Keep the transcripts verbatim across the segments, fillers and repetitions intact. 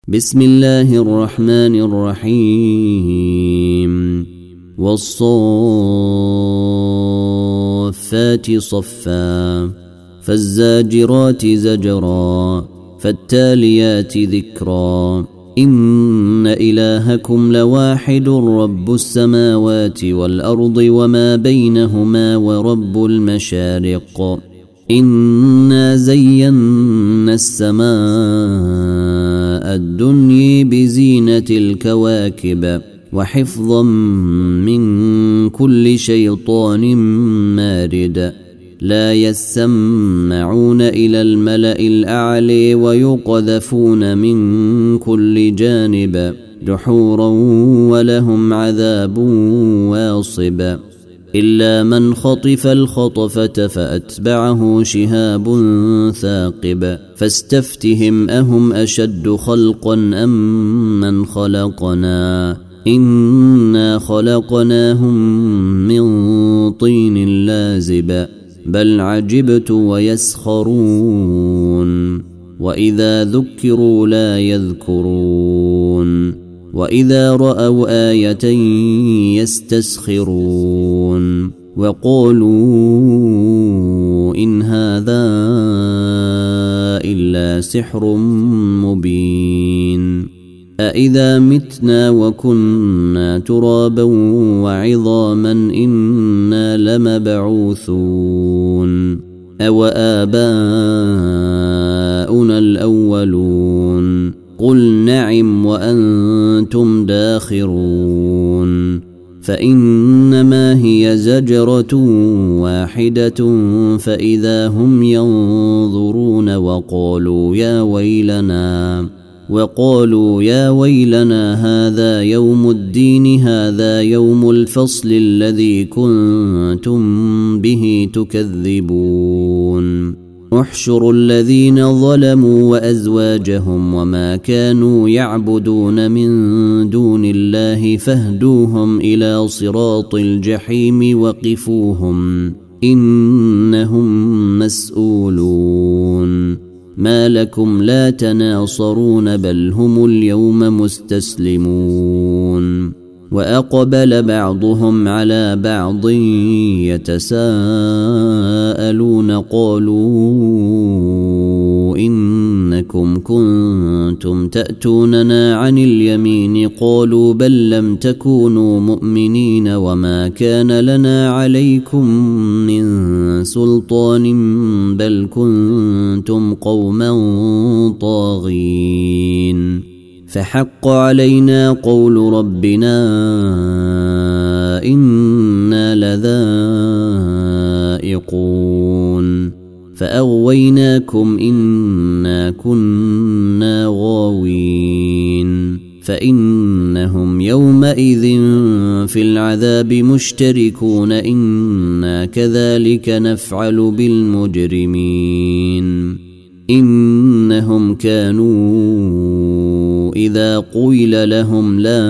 بسم الله الرحمن الرحيم والصافات صفا فالزاجرات زجرا فالتاليات ذكرا إن إلهكم لواحد رب السماوات والأرض وما بينهما ورب المشارق إنا زينا السماء الدنيا بزينة الكواكب وحفظا من كل شيطان مارد لا يسمعون إلى الملأ الأعلى ويقذفون من كل جانب دحورا ولهم عذاب واصب إلا من خطف الخطفة فأتبعه شهاب ثاقب فاستفتهم أهم أشد خلقا أم من خلقنا إنا خلقناهم من طين لازب بل عجبت ويسخرون وإذا ذكروا لا يذكرون وإذا رأوا آية يستسخرون وقالوا إن هذا إلا سحر مبين أإذا متنا وكنا ترابا وعظاما إنا لمبعوثون أو آباؤنا الأولون قل نعم وأنتم داخرون فإنما هي زجرة واحدة فإذا هم ينظرون وقالوا يا ويلنا وقالوا يا ويلنا هذا يوم الدين هذا يوم الفصل الذي كنتم به تكذبون احشروا الذين ظلموا وأزواجهم وما كانوا يعبدون من دون الله فاهدوهم إلى صراط الجحيم وقفوهم إنهم مسؤولون ما لكم لا تناصرون بل هم اليوم مستسلمون وأقبل بعضهم على بعض يتساءلون قالوا إنكم كنتم تأتوننا عن اليمين قالوا بل لم تكونوا مؤمنين وما كان لنا عليكم من سلطان بل كنتم قوما طاغين فحق علينا قول ربنا إنا لذائقون فأغويناكم إنا كنا غاوين فإنهم يومئذ في العذاب مشتركون إنا كذلك نفعل بالمجرمين إنهم كانوا إذا قيل لهم لا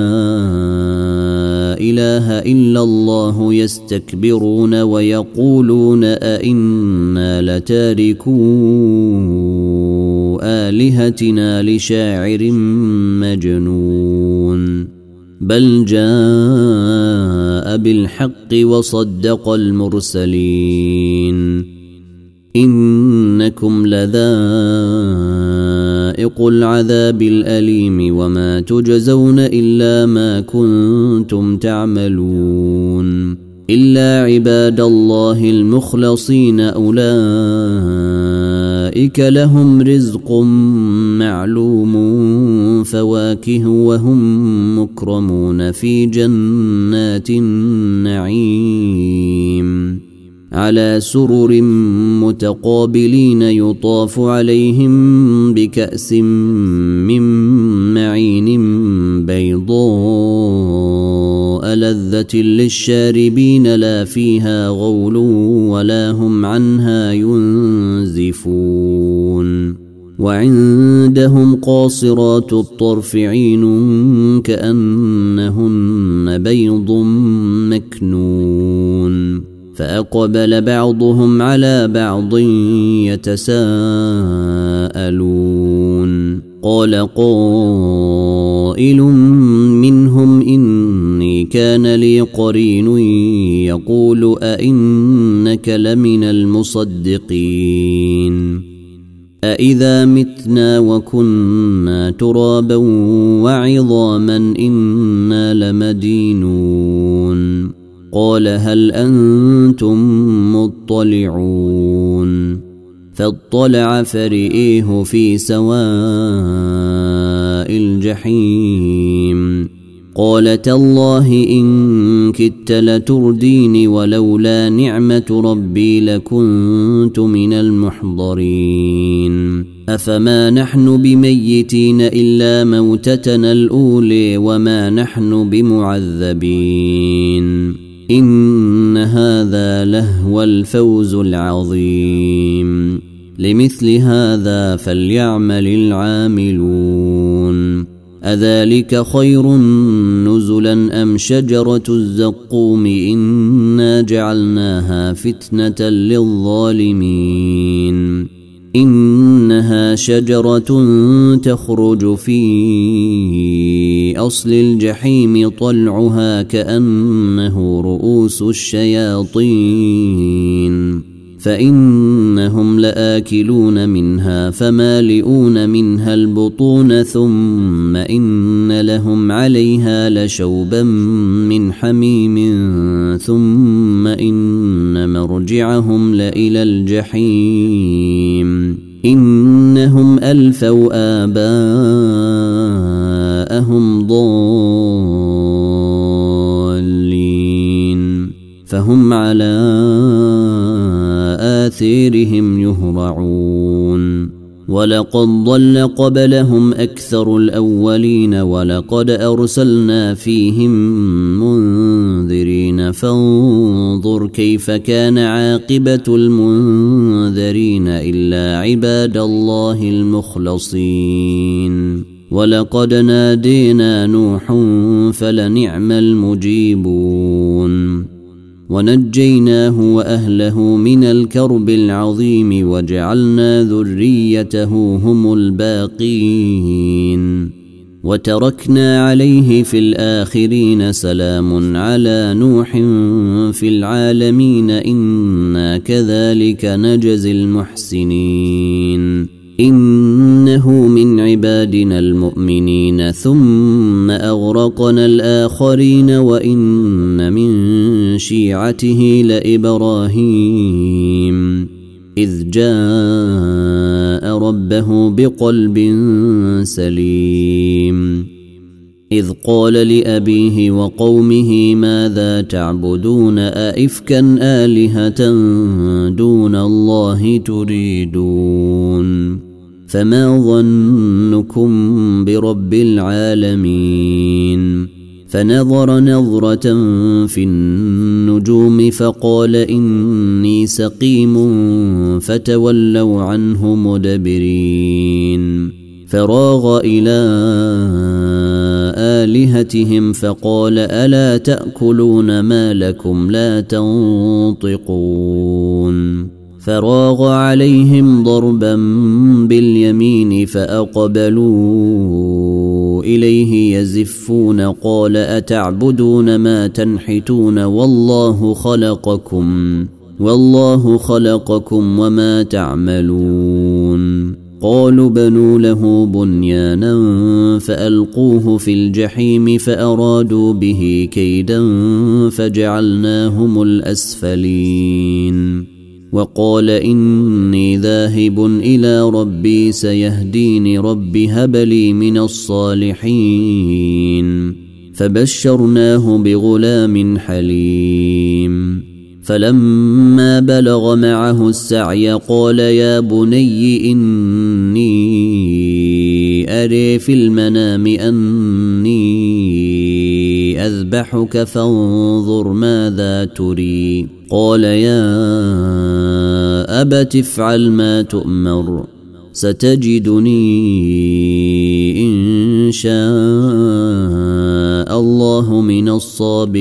إله إلا الله يستكبرون ويقولون أئنا لتاركو آلهتنا لشاعر مجنون بل جاء بالحق وصدق المرسلين إنكم لذائق العذاب الأليم وما تجزون إلا ما كنتم تعملون إلا عباد الله المخلصين أولئك لهم رزق معلوم فواكه وهم مكرمون في جنات النعيم على سرر متقابلين يطاف عليهم بكأس من معين بيضاء لذة للشاربين لا فيها غول ولا هم عنها ينزفون وعندهم قاصرات الطرف عين كأنهن بيض مكنون فأقبل بعضهم على بعض يتساءلون قال قائل منهم إني كان لي قرين يقول أئنك لمن المصدقين أإذا متنا وكنا ترابا وعظاما إنا لمدينون قال هل أنتم مطلعون فاطلع فرئيه في سواء الجحيم قال تالله إن كدت لترديني ولولا نعمة ربي لكنت من المحضرين أفما نحن بميتين إلا موتتنا الأولى وما نحن بمعذبين إن هذا لهو الفوز العظيم لمثل هذا فليعمل العاملون أذلك خير نزلا أم شجرة الزقوم إنا جعلناها فتنة للظالمين إنها شجرة تخرج في أصل الجحيم طلعها كأنه رؤوس الشياطين فإنهم لآكلون منها فمالئون منها البطون ثم إن لهم عليها لشوبا من حميم ثم إن مرجعهم لإلى الجحيم إنهم ألفوا آباءهم ضالين فهم على آثارهم يهرعون ولقد ضل قبلهم أكثر الأولين ولقد أرسلنا فيهم منذرين فانظر كيف كان عاقبة المنذرين إلا عباد الله المخلصين ولقد نادينا نوح فلنعم المجيبون ونجيناه وأهله من الكرب العظيم وجعلنا ذريته هم الباقين وتركنا عليه في الآخرين سلام على نوح في العالمين إنا كذلك نجزي المحسنين إنه من عبادنا المؤمنين ثم أغرقنا الآخرين وإن من شيعته لإبراهيم إذ جاء ربه بقلب سليم إذ قال لأبيه وقومه ماذا تعبدون أئفكا آلهة دون الله تريدون فما ظنكم برب العالمين فنظر نظرة في النجوم فقال إني سقيم فتولوا عنه مدبرين فراغ إلى آلهتهم فقال ألا تأكلون ما لكم لا تنطقون فراغ عليهم ضربا باليمين فأقبلوا إليه يزفون قال أتعبدون ما تنحتون والله خلقكم والله خلقكم وما تعملون قالوا بنوا له بنيانا فألقوه في الجحيم فأرادوا به كيدا فجعلناهم الأسفلين وقال إني ذاهب إلى ربي سيهديني رب هب لي من الصالحين فبشرناه بغلام حليم فلما بلغ معه السعي قال يا بني إني أري في المنام أني أذبحك فانظر ماذا تري قال يا أبت افعل ما تؤمر ستجدني إن شاء الله من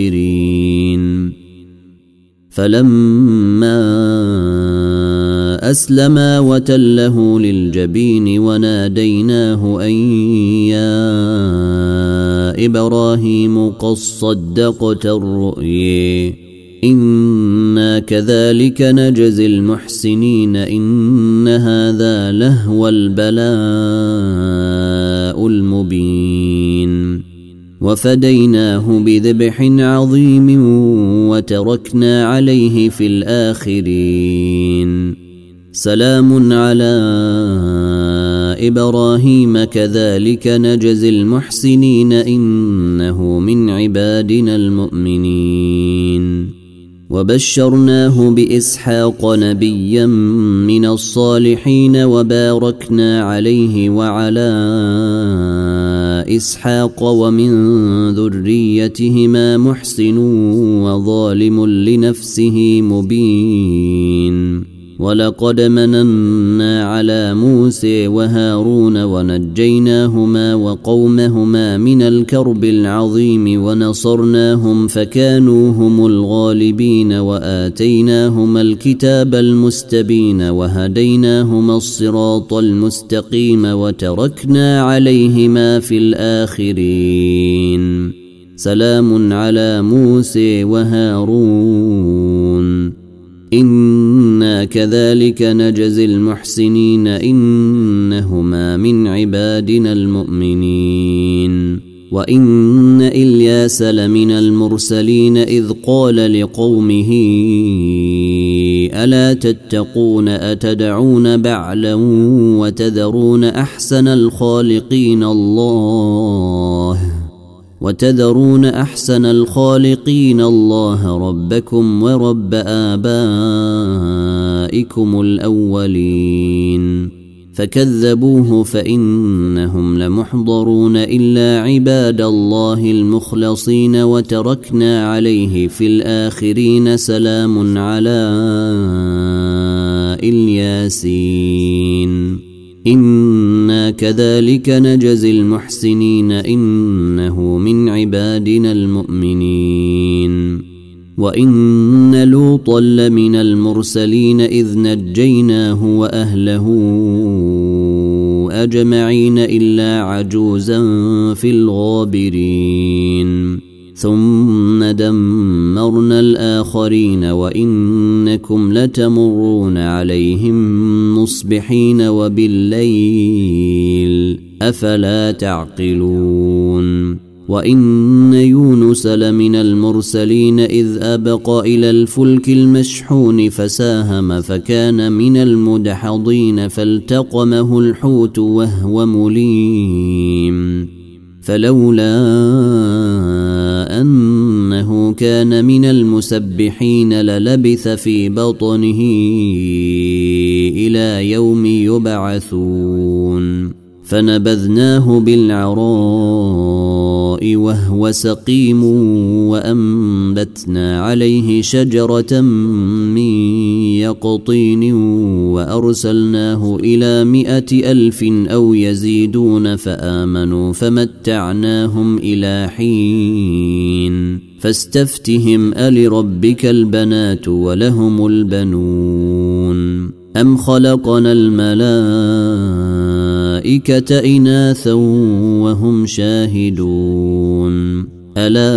الصابرين فلما وأسلما وتله للجبين وناديناه أن يا إبراهيم قد صدقت الرؤيا إنا كذلك نجزي المحسنين إن هذا لهو البلاء المبين وفديناه بذبح عظيم وتركنا عليه في الآخرين سلام على إبراهيم كذلك نجزي المحسنين إنه من عبادنا المؤمنين وبشرناه بإسحاق نبيا من الصالحين وباركنا عليه وعلى إسحاق ومن ذريتهما محسن وظالم لنفسه مبين ولقد مننا على موسى وهارون ونجيناهما وقومهما من الكرب العظيم ونصرناهم فكانوا هم الغالبين وآتيناهما الكتاب المستبين وهديناهما الصراط المستقيم وتركنا عليهما في الآخرين سلام على موسى وهارون إنا كذلك نجزي المحسنين إنهما من عبادنا المؤمنين وإن إلياس لمن المرسلين إذ قال لقومه ألا تتقون أتدعون بعلا وتذرون أحسن الخالقين الله وتذرون أحسن الخالقين الله ربكم ورب آبائكم الأولين فكذبوه فإنهم لمحضرون إلا عباد الله المخلصين وتركنا عليه في الآخرين سلام على الياسين إنا كذلك نجزي المحسنين إنه من عبادنا المؤمنين وإن لوطا لمن المرسلين إذ نجيناه وأهله أجمعين إلا عجوزا في الغابرين ثم دمرنا الآخرين وإنكم لتمرون عليهم مصبحين وبالليل أفلا تعقلون وإن يونس لمن المرسلين إذ أبق إلى الفلك المشحون فساهم فكان من المدحضين فالتقمه الحوت وهو مليم فلولا أنه كان من المسبحين للبث في بطنه إلى يوم يبعثون فنبذناه بالعراء وهو سقيم وأنبتنا عليه شجرة من يقطين وأرسلناه إلى مائة ألف أو يزيدون فآمنوا فمتعناهم إلى حين فاستفتهم ألربك البنات ولهم البنون أم خلقنا الملائكة إناثا وهم شاهدون ألا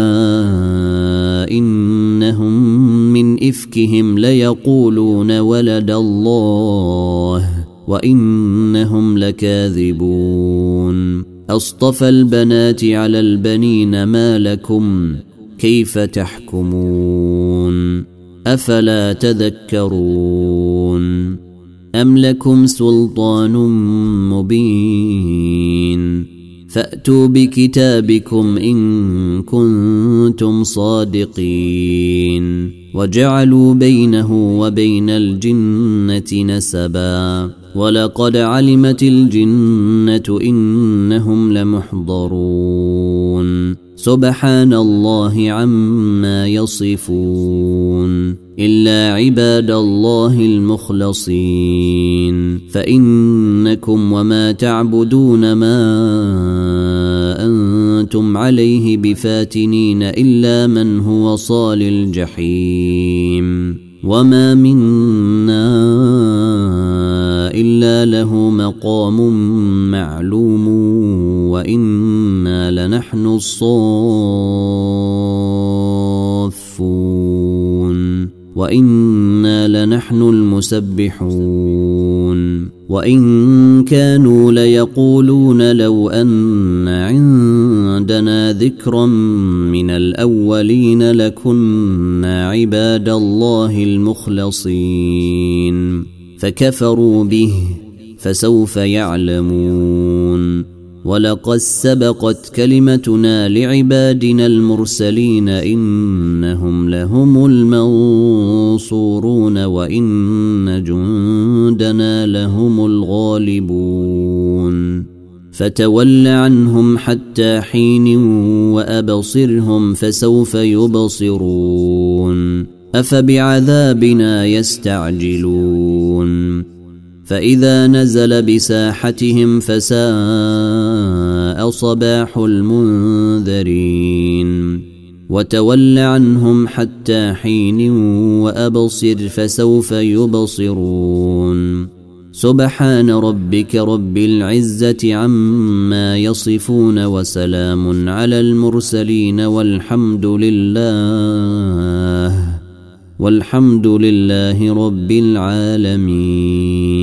إنهم من إفكهم ليقولون ولد الله وإنهم لكاذبون أصطفى البنات على البنين ما لكم كيف تحكمون أفلا تذكرون أم لكم سلطان مبين فأتوا بكتابكم إن كنتم صادقين وجعلوا بينه وبين الجنة نسبا ولقد علمت الجنة إنهم لمحضرون سبحان الله عما يصفون إلا عباد الله المخلصين فإنكم وما تعبدون ما أنتم عليه بفاتنين إلا من هو صال الجحيم وما منا إلا له مقام معلوم وإنا لنحن الصافون وإنا لنحن المسبحون وإن كانوا ليقولون لو أن عندنا ذكرا من الأولين لكنا عباد الله المخلصين فكفروا به فسوف يعلمون ولقد سبقت كلمتنا لعبادنا المرسلين إنهم لهم المنصورون وإن جندنا لهم الغالبون فتول عنهم حتى حين وأبصرهم فسوف يبصرون أفبعذابنا يستعجلون فإذا نزل بساحتهم فساء صباح المنذرين وتول عنهم حتى حين وأبصر فسوف يبصرون سبحان ربك رب العزة عما يصفون وسلام على المرسلين والحمد لله والحمد لله رب العالمين.